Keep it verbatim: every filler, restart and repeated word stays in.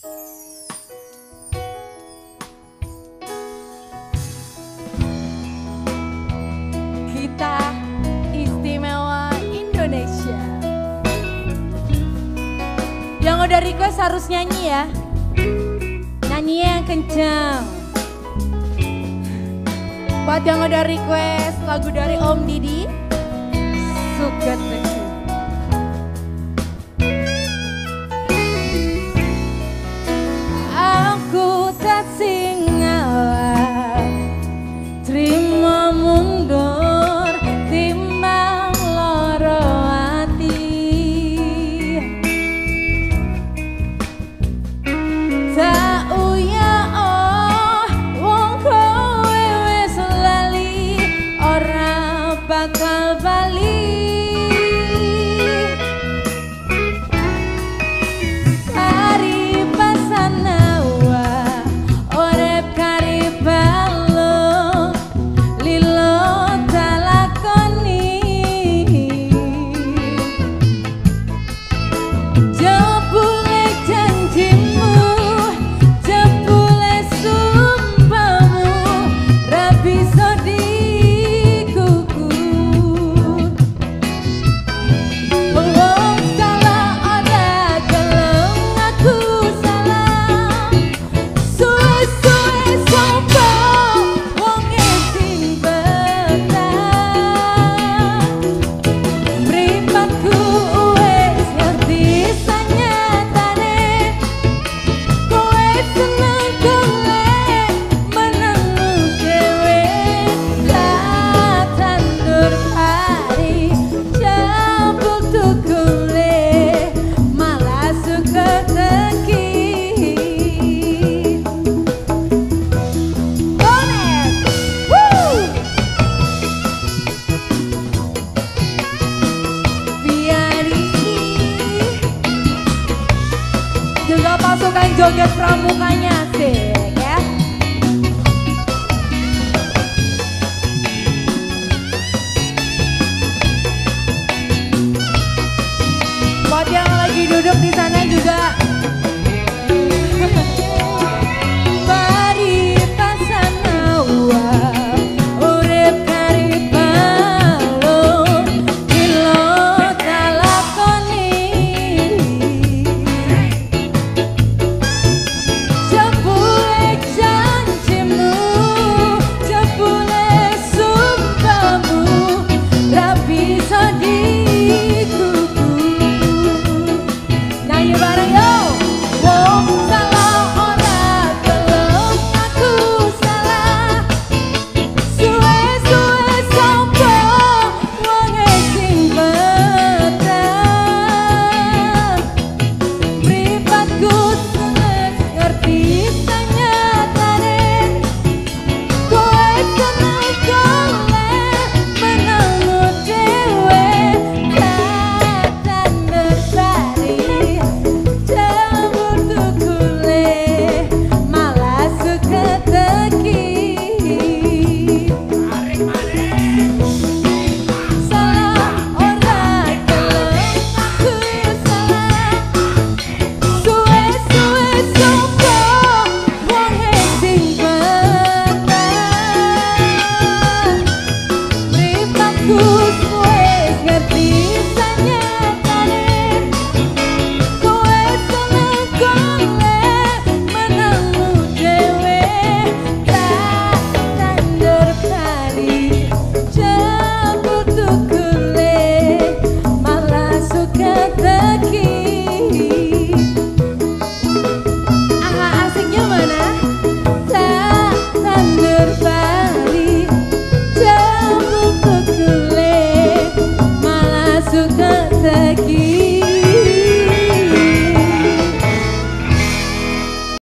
Kita istimewa Indonesia. Yang udah request harus nyanyi ya. Nyanyi yang kencang. Buat yang udah request lagu dari Om Didi, Suket Teku. Aku tak singalah, terima mundur timbang loro ati. Tak uya oh wong kowe wis lali, ora bakal bali. Kari pasanawa urip kari balo, lilo talakoni. Jebule janjimu, jebule sumpahmu, ra bisa dikukur. Wong salah ora gelem aku salah, suwe-suwe sapa wonge sing betah. Mripatku wis ngerti sanyatane, kowe seneng golek menengmu dhewe. Tak tandur pari jambul tukule, malah suka teki. Bonet! Woo! Biar ini juga pasukan joget pramukanya sih.